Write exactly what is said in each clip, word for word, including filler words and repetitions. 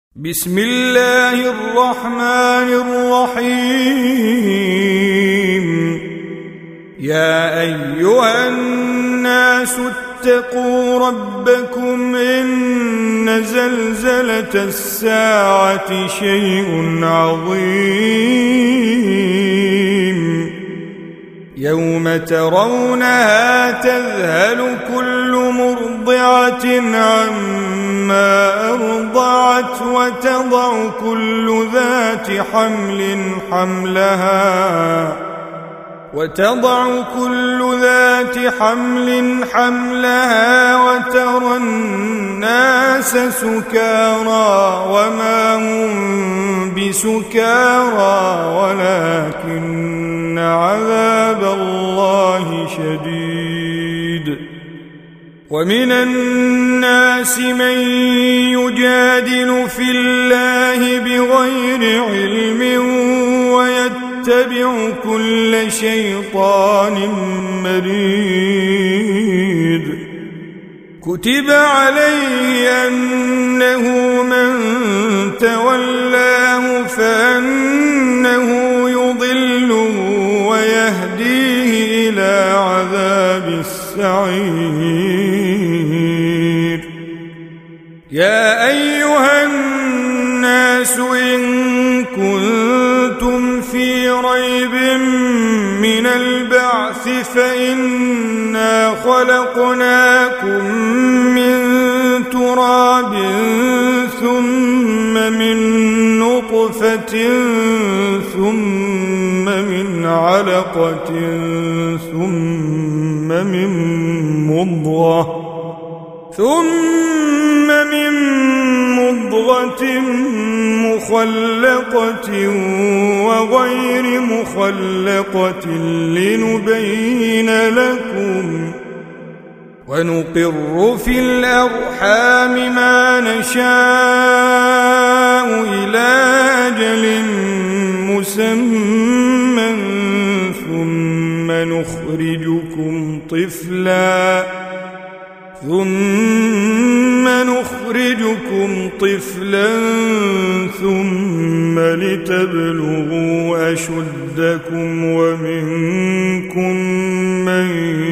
بسم الله الرحمن الرحيم. يا أيها الناس اتقوا ربكم إن زلزلة الساعة شيء عظيم يوم ترونها تذهل كل مرضعة عما أرضعت وتضع كل ذات حمل حملها وتضع كل ذات حمل حملها وترى الناس سكارى وما هم بسكارى ولكن عذاب الله شديد. ومن الناس من يجادل في الله بغير علم ويتبع كل شيطان مريد. كتب عليه أنه من تولاه فأنه يضله ويهديه إلى عذاب السعير. يا أيها الناس إن كنتم في ريب من البعث فإنا خلقناكم من تراب ثم من نطفة ثم من علقة ثم من مضغة ثم من مضغة مخلقة وغير مخلقة لنبين لكم ونقر في الأرحام ما نشاء إلى أجل مسمى ثم نخرجكم طفلا ثم نخرجكم طفلا ثم لتبلغوا أشدكم ومنكم من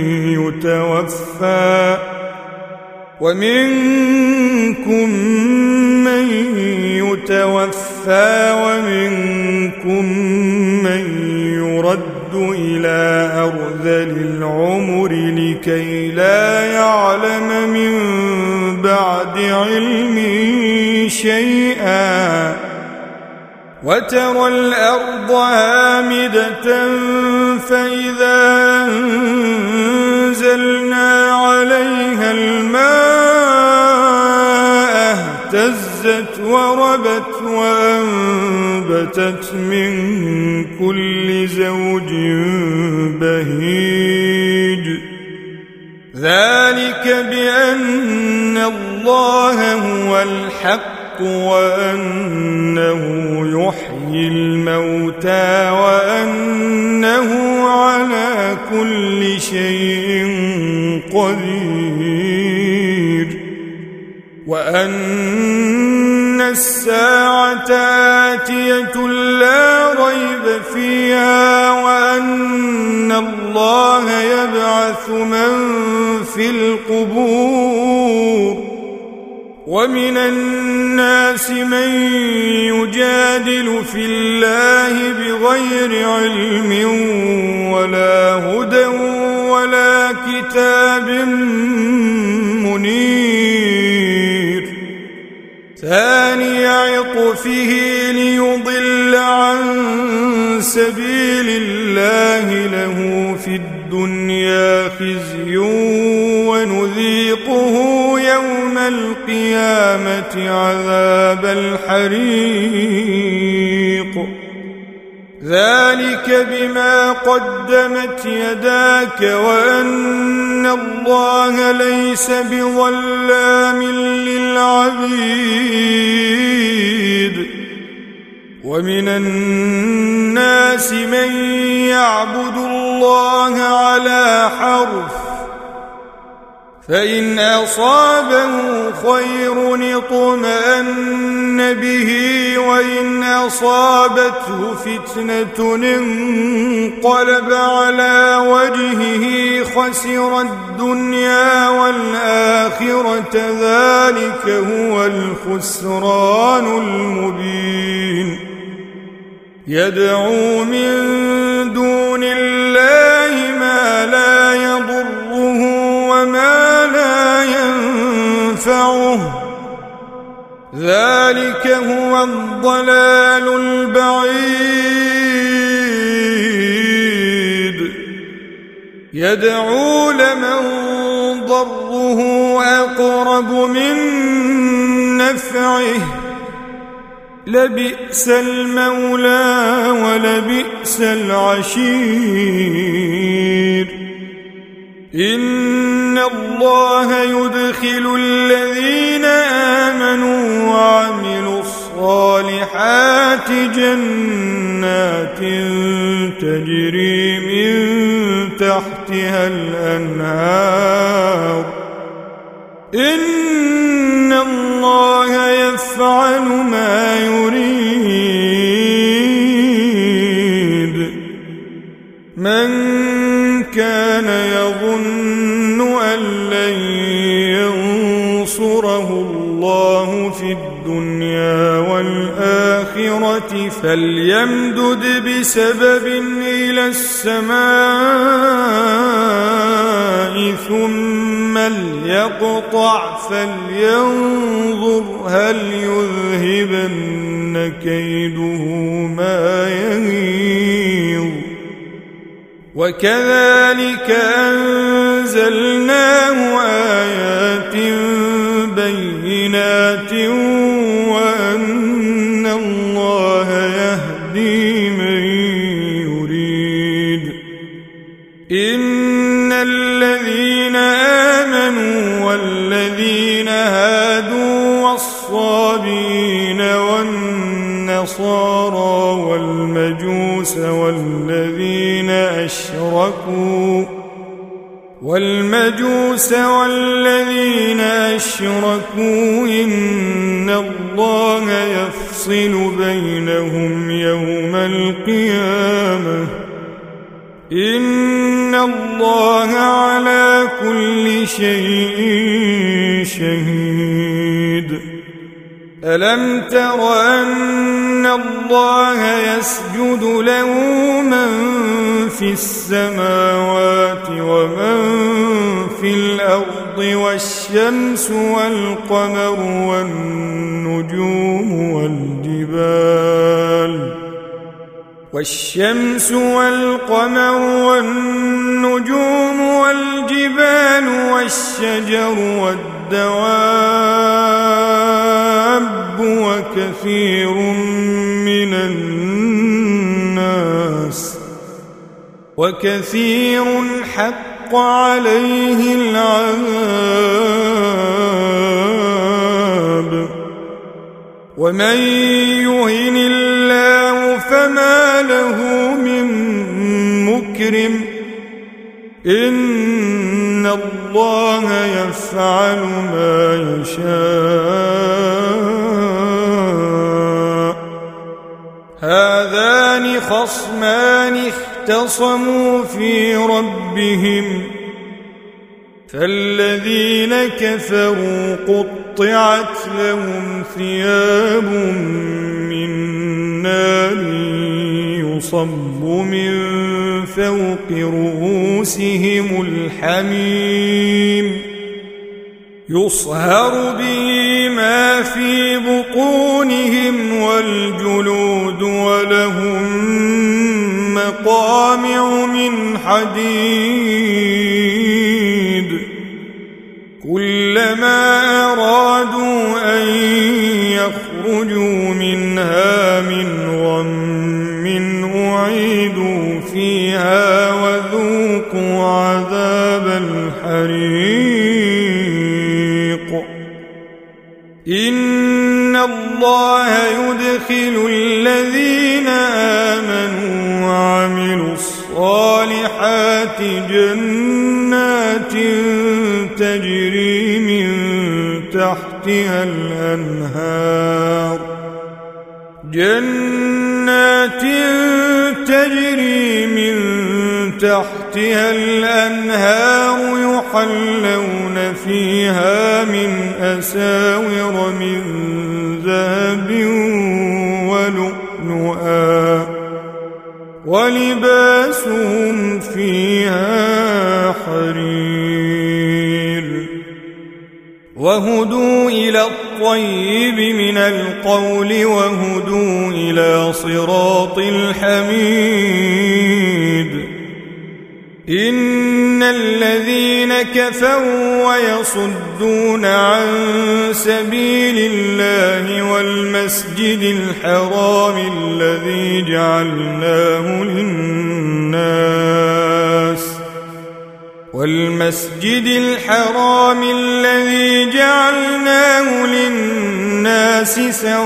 يتوفى ومنكم من يتوفى ومنكم من يرد إلى أرذل العمر لكي لا يعلم من بعد علم شيئا. وترى الأرض هامدة فإذا أنزلنا عليها الماء اهتزت وربت وأنبتت من كل زوج بهيج. ذلك بأن الله هو الحق وأنه يحيي الموتى وأنه على كل شيء قدير وأن الساعة آتية لا ريب فيها وأن الله يبعث من في القبور. ومن الناس من يجادل في الله بغير علم ولا هدى ولا كتاب منير. ثاني عطفه ليضل عن سبيل الله له في الدنيا خزي ونذيقه يوم القيامة عذاب الحريق. ذلك بما قدمت يداك وأن الله ليس بظلام للعبيد. ومن الناس من يعبد الله على حرف فإن أصابه خير اطمأن به وإن أصابته فتنة انقلب على وجهه خسر الدنيا والآخرة ذلك هو الخسران المبين يدعو من دون الله ما لا يضره وما لا ينفعه ذلك هو الضلال البعيد يدعو لمن ضره أقرب من نفعه لبئس المولى ولبئس العشير إن الله يدخل الذين آمنوا وعملوا الصالحات جنات تجري من تحتها الأنهار إن الله يفعل ما يريد من كان يظن أن لن ينصره الله في الدنيا والآخرة فليمدد بسبب إلى السماء ثم ليقطع فلينظر هل يذهبن كيده ما يغيظ وكذلك أنزلناه آيات بينات وأن الله يهدي من يريد إن الذين آمنوا والذين هادوا والصابين والنصارى والمجوس والذين أشركوا والمجوس والذين أشركوا إن الله يفصل بينهم يوم القيامة إن الله على كل شيء شهيد ألم تر أن الله يسجد له من في السماوات ومن في الأرض والشمس والقمر والنجوم والجبال والشمس والقمر والنجوم والجبال والشجر والدواب وكثير من الناس وكثير حق عليه العذاب ومن يهن الله فما له من مكرم إن الله يفعل ما يشاء هذان خصمان اختصموا في ربهم فالذين كفروا قطعت لهم ثياب من نار يصب من فوق رؤوسهم الحميم يصهر به ما في بطونهم والجلود ولهم مقامع من حديد كلما أرادوا أن يخرجوا منها من غم أعيدوا فيها وذوقوا عذاب الحريق إن الله يدخل الذين آمنوا وعملوا الصالحات جنات تجري من تحت تحتها الأنهار جنات تجري من تحتها الأنهار يحلون فيها من أساور من ذهب ولؤلؤا ولباسهم فيها حرير وهدوا إلى الطيب من القول وهدوا إلى صراط الحميد إن الذين كفروا ويصدون عن سبيل الله والمسجد الحرام الذي جعلناه للناس والمسجد الحرام الذي جعلناه للناس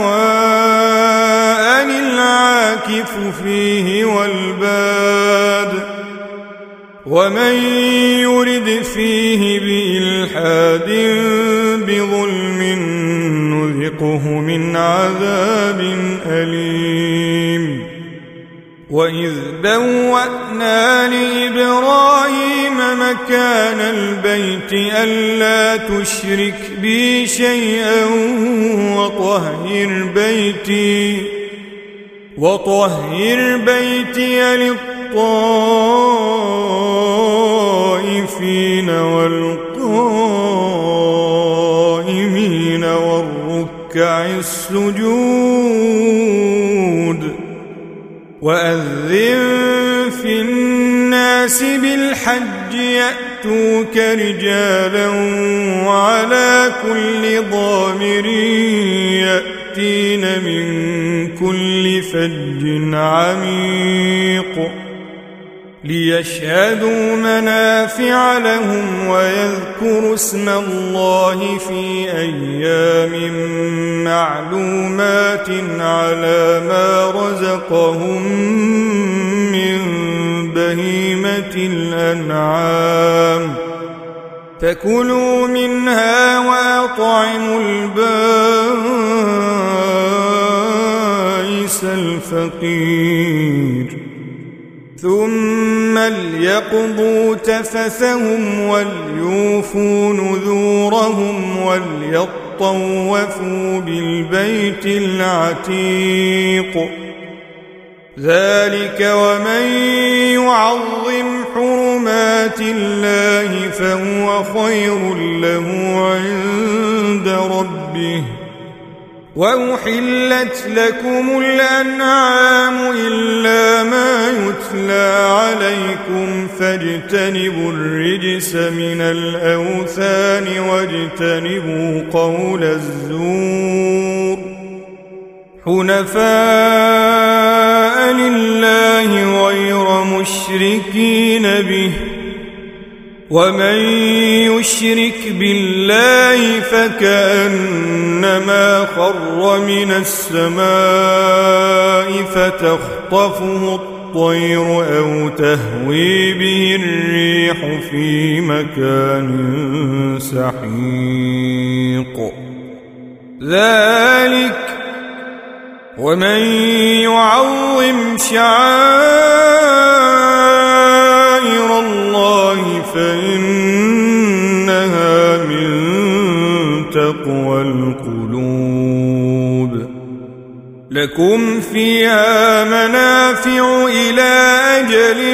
سواء العاكف فيه والباد ومن يرد فيه بإلحاد بظلم نذقه من عذاب أليم وإذ بوأنا لإبراهيم مكان البيت ألا تشرك بي شيئا وطهر بيتي وطهر بيتي للطائفين والقائمين والركع السجود وأذن في الناس بالحج يأتوك رجالا وعلى كل ضامر يأتين من كل فج عميق ليشهدوا منافع لهم ويذكروا اسم الله في أيام معلومات على ما رزقهم من بهيمة الأنعام فكلوا منها وأطعموا البائس الفقير ثم ليقضوا تفثهم وليوفوا نذورهم وليطوفوا بالبيت العتيق ذلك ومن يعظم حرمات الله فهو خير له عند ربه وأحلت لكم الأنعام إلا ما يتلى عليكم فاجتنبوا الرجس من الأوثان واجتنبوا قول الزور حنفاء لله غير مشركين به ومن يشرك بالله فكأنما خر من السماء فتخطفه الطير أو تهوي به الريح في مكان سحيق ذلك ومن يعظم شعائر الله فإنها من تقوى القلوب لكم فيها منافع إلى أجل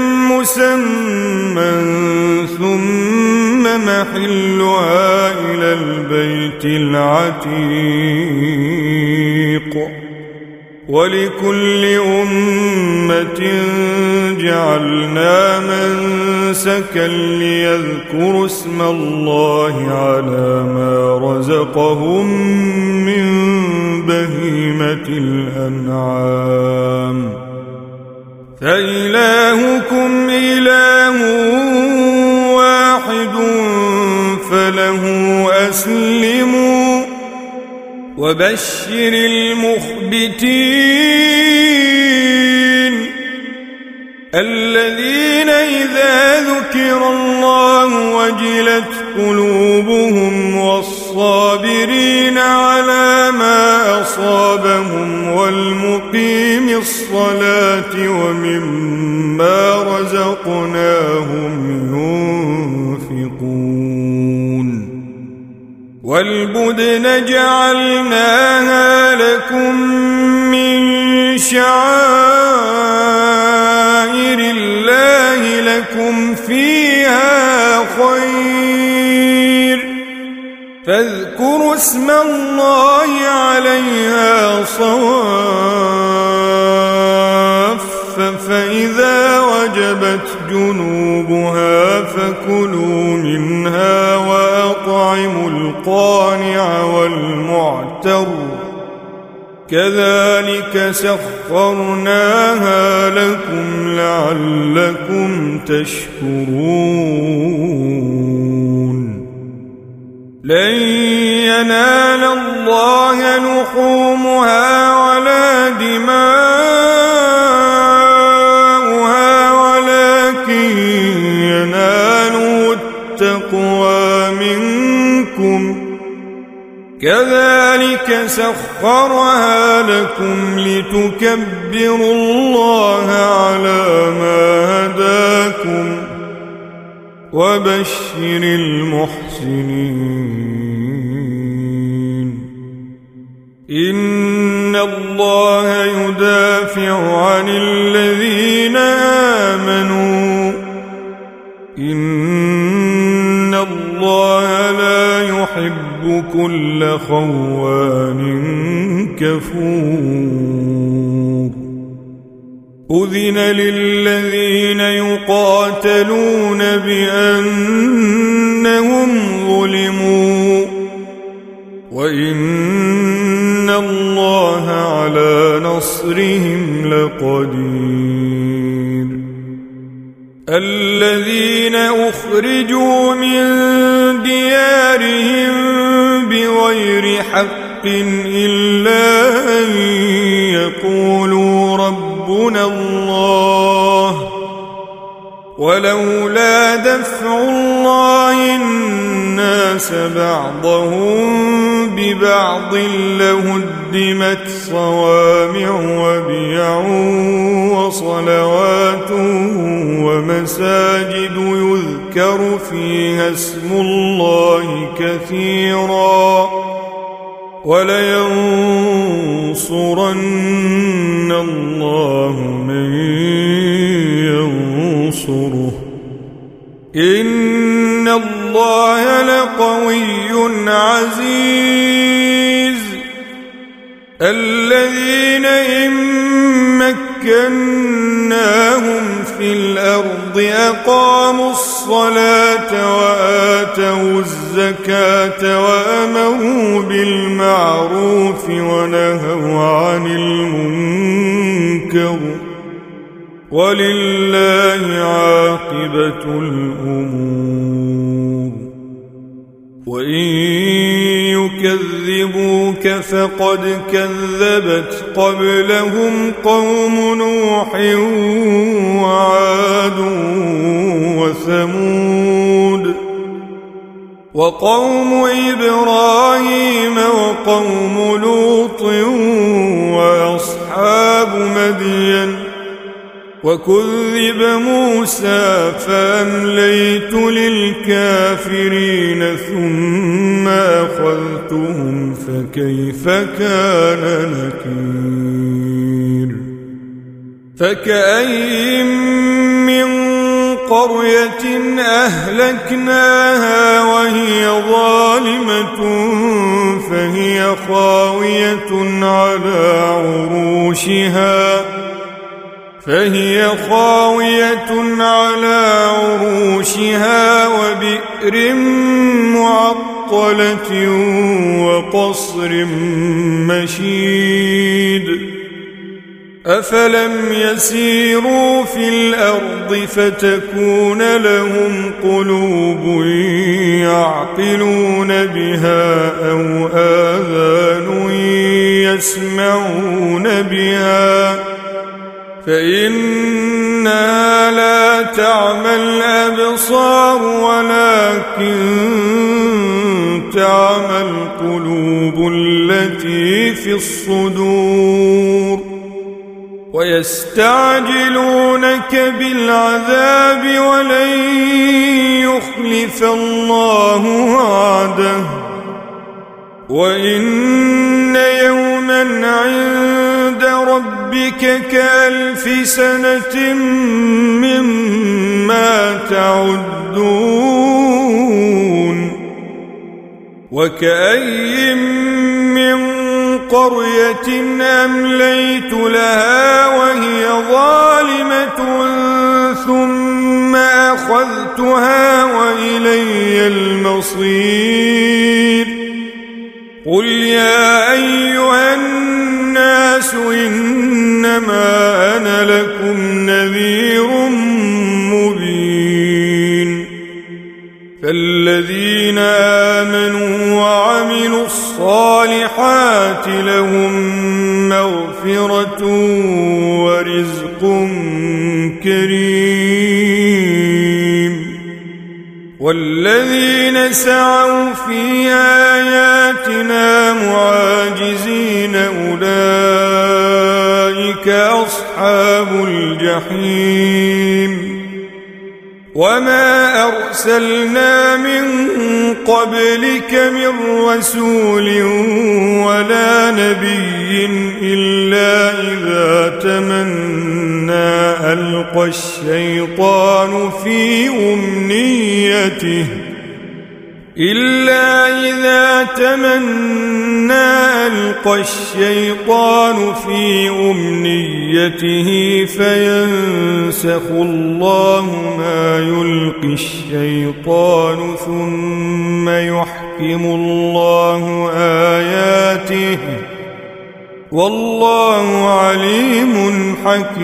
مسمى ثم محلها إلى البيت العتيق ولكل أمة جعلنا منسكا ليذكروا اسم الله على ما رزقهم من بهيمة الأنعام فإلهكم إله واحد فله أسلموا وبشر المخبتين الذين إذا ذكر الله وجلت قلوبهم والصابرين والصابرين على ما أصابهم والمقيم الصلاة ومما رزقناهم ينفقون والبدن جعلناها لكم من شعائر الله لكم فيها خير فاذكروا اسم الله عليها صواف فإذا وجبت جنوبها فكلوا منها وأطعموا القانع والمعتر كذلك سخرناها لكم لعلكم تشكرون لن ينال الله لحومها ولا دماؤها ولكن يناله التقوى منكم كذلك سخرها لكم لتكبروا الله على ما هداكم وبشر المحسنين إن الله يدافع عن الذين آمنوا إن الله لا يحب كل خوان كفور أذن للذين يقاتلون بأنهم ظلموا وإن الله على نصرهم لقدير الذين أخرجوا من ديارهم بغير حق إلا أن يقولوا ربنا الله ولولا دفع الله الناس بعضهم ببعض لهدمت صوامع وبيع وصلوات ومساجد يذكر فيها اسم الله كثيرا ولينصرن الله من ينصره إن الله لقوي عزيز الذين إن مكناهم في الأرض أقاموا الصلاة وآتوا الزكاة وأمروا بالمعروف ونهوا عن المنكر ولله عاقبة الأمور وإن يكذبوك فقد كذبت قبلهم قوم نوح وعاد وثمود وقوم إبراهيم وقوم لوط وأصحاب مدين وكذب موسى فأمليت للكافرين ثم أخذتهم فكيف كان نكير فكأين من قرية أهلكناها وهي ظالمة فهي خاوية على عروشها فهي خاوية على عروشها وبئر معطلة وقصر مشيد أفلم يسيروا في الأرض فتكون لهم قلوب يعقلون بها أو آذان يسمعون بها فإنها لا تعمى الأبصار ولكن تعمى القلوب التي في الصدور ويستعجلونك بالعذاب ولن يخلف الله وعده وإن يوما عند ربك كألف سنة مما تعدون وكأي من قرية أمليت لها وهي ظالمة ثم أخذتها وإلي المصير قل يا أيها الناس إنما أنا لكم نذير مبين فالذين آمنوا وعملوا الصالحات لهم مغفرة ورزق كريم والذين سعوا في آياتنا معاجزين أولئك أصحاب الجحيم وما أرسلنا من قبلك من رسول ولا نبي إلا إذا تمنى ألقى الشيطان في أمنيته إلا إذا تمنى ألقى الشيطان في أمنيته فينسخ الله ما يلقي الشيطان ثم يحكم الله آياته والله عليم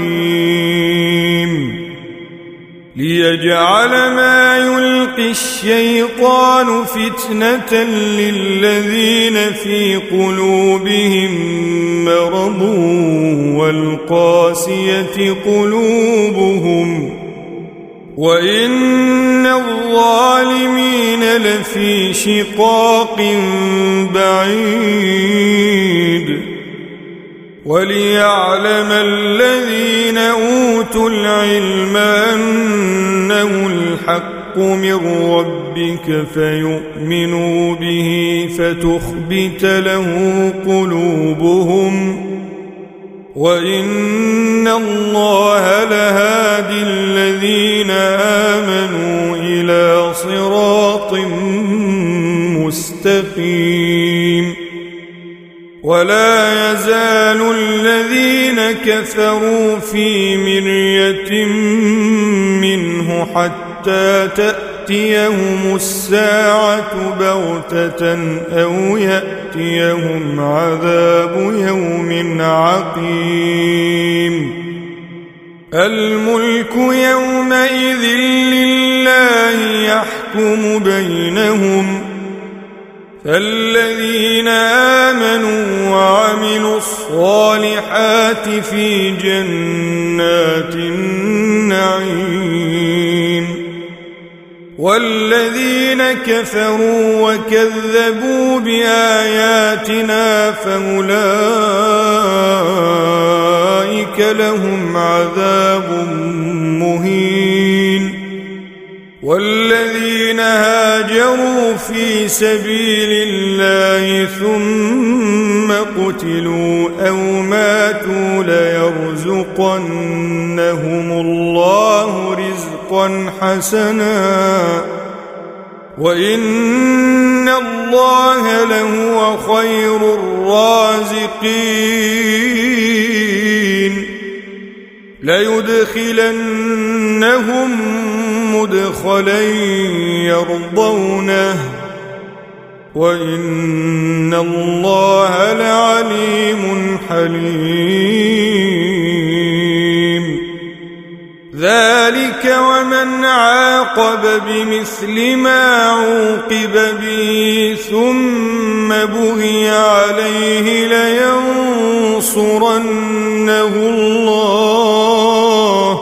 حكيم ليجعل ما يلقي الشيطان فتنة للذين في قلوبهم مرض والقاسية قلوبهم وإن الظالمين لفي شقاق بعيد وليعلم الذين أوتوا العلم أنه الحق من ربك فيؤمنوا به فتخبت له قلوبهم وإن الله لهادي الذين آمنوا إلى صراط مستقيم ولا يزال الذين كفروا في مرية منه حتى تأتيهم الساعة بغتة أو يأتيهم عذاب يوم عقيم الملك يومئذ لله يحكم بينهم فالذين آمنوا وعملوا الصالحات في جنات النعيم والذين كفروا وكذبوا بآياتنا فأولئك لهم عذاب مهين والذين هاجروا في سبيل الله ثم قتلوا أو ماتوا ليرزقنهم الله رزقا حسنا وإن الله لهو خير الرازقين ليدخلنهم مدخلا يرضونه وإن الله لعليم حليم ذلك ومن عاقب بمثل ما عوقب به ثم بغي عليه لينصرنه الله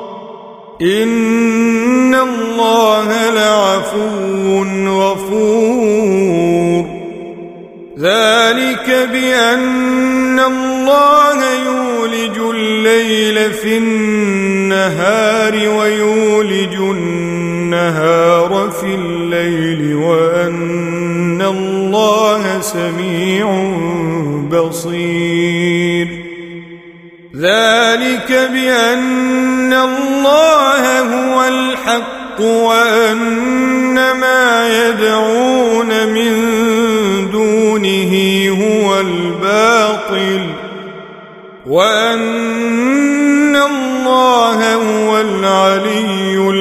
إن الله لعفو غفور ذلك بأن الله يولج الليل في النهار ويولج النهار في الليل وأن الله سميع بصير ذلك بأن الله هو الحق وأن ما يدعون من دونه هو الباطل وأن الله هو العلي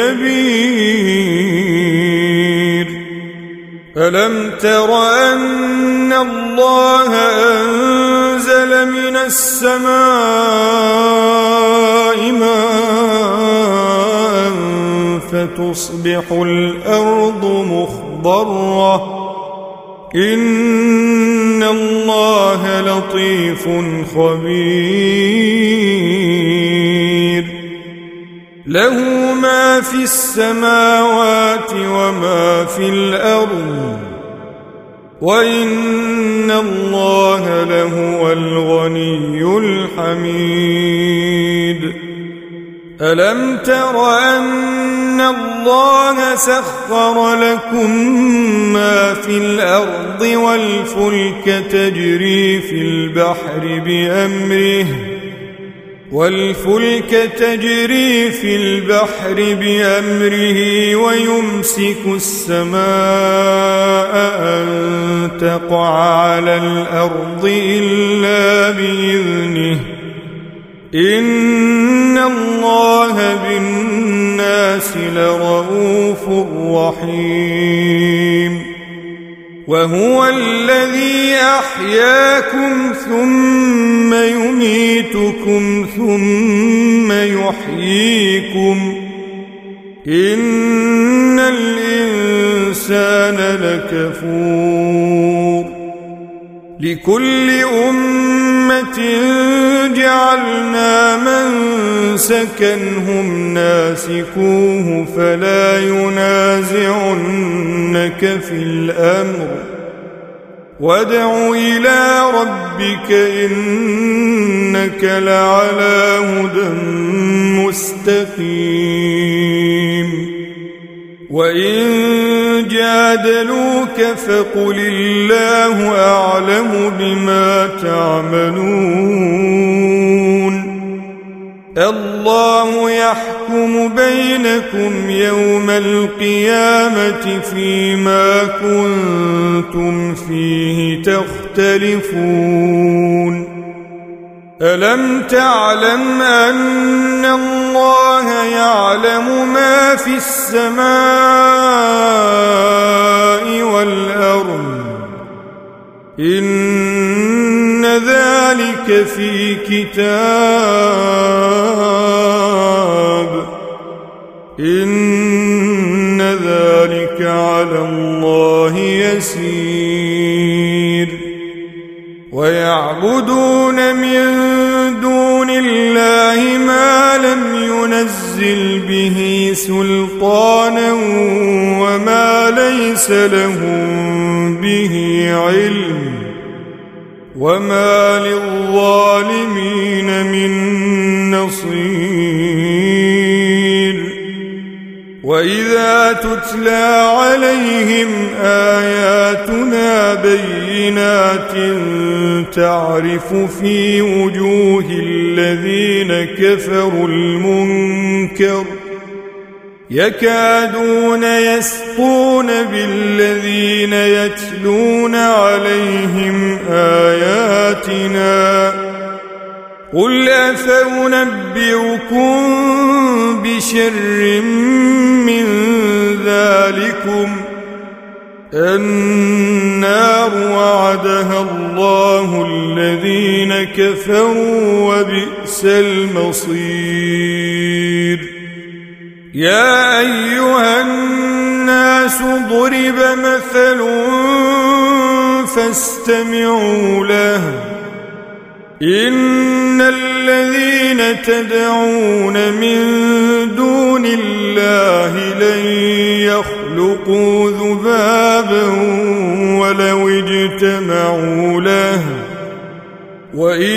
الكبير ألم تر أن الله أنزل من السماء ماء فتصبح الأرض مخضرة إن الله لطيف خبير له ما في السماوات وما في الأرض وإن الله لهو الغني الحميد ألم تر أن الله سخر لكم ما في الأرض والفلك تجري في البحر بأمره والفلك تجري في البحر بأمره ويمسك السماء أن تقع على الأرض إلا بإذنه إن الله بالناس لرؤوف رحيم وهو الذي أحياكم ثم يميتكم ثم يحييكم إن الإنسان لكفور لكل أمة جعلنا منسكا هم ناسكوه فلا ينازعنك في الأمر وادع إلى ربك إنك لعلى هدى مستقيم وإن جادلوك فقل الله أعلم بما تعملون الله يحكم بينكم يوم القيامة فيما كنتم فيه تختلفون ألم تعلم أن الله يعلم ما في السماء والأرض إن ذلك في كتاب إن ذلك على الله يسير ويعبدون من دون الله ما لم ينزل به سلطانا وما ليس لهم به علم وما للظالمين من نصير وإذا تتلى عليهم آياتنا بينات تعرف في وجوه الذين كفروا المنكر يكادون يسطون بالذين يتلون عليهم آياتنا قل أفأنبئكم بشر من ذلكم النار وعدها الله الذين كفروا وبئس المصير يا أيها الناس ضرب مثل فاستمعوا له إن الذين تدعون من دون الله لن يخلقوا ذبابا ولو اجتمعوا له وإن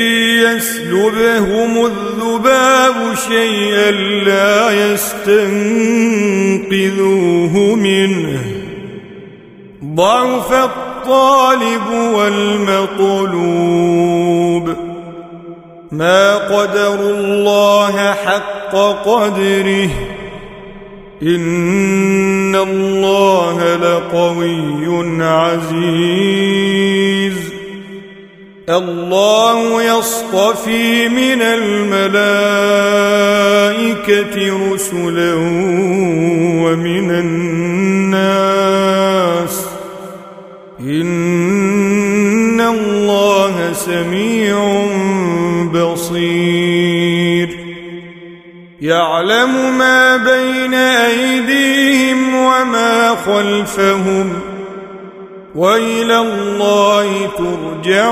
يسلبهم الذباب شيئا لا يستنقذوه منه ضعف الطالب والمطلوب ما قدروا الله حق قدره إن الله لقوي عزيز الله يصطفي من الملائكة رسلا ومن الناس إن الله سميع بصير يعلم ما بين أيديهم وما خلفهم وإلى الله ترجع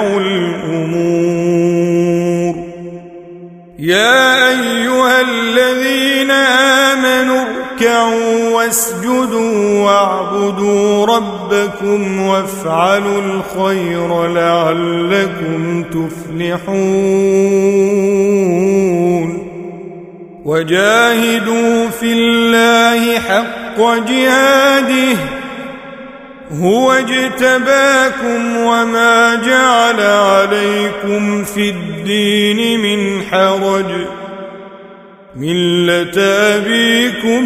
الأمور يا أيها الذين آمنوا اركعوا واسجدوا واعبدوا ربكم وافعلوا الخير لعلكم تفلحون وجاهدوا في الله حق جهاده هو اجتباكم وما جعل عليكم في الدين من حرج ملة أبيكم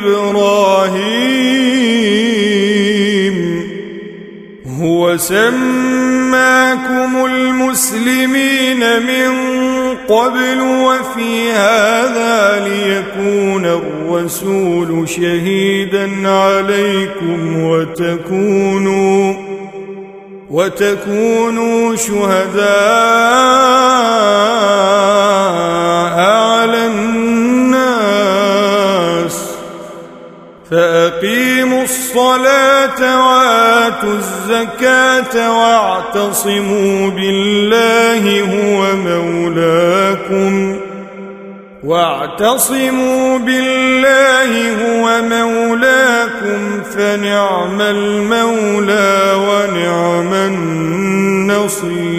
إبراهيم هو سماكم المسلمين من قبل وفي هذا ليكون الرسول شهيدا عليكم وتكونوا وتكونوا شهداء على الناس فأقيموا الصلاة وآتوا الزكاة واعتصموا بالله هو مولاكم واعتصموا بالله هو مولاكم فنعم المولى ونعم النصير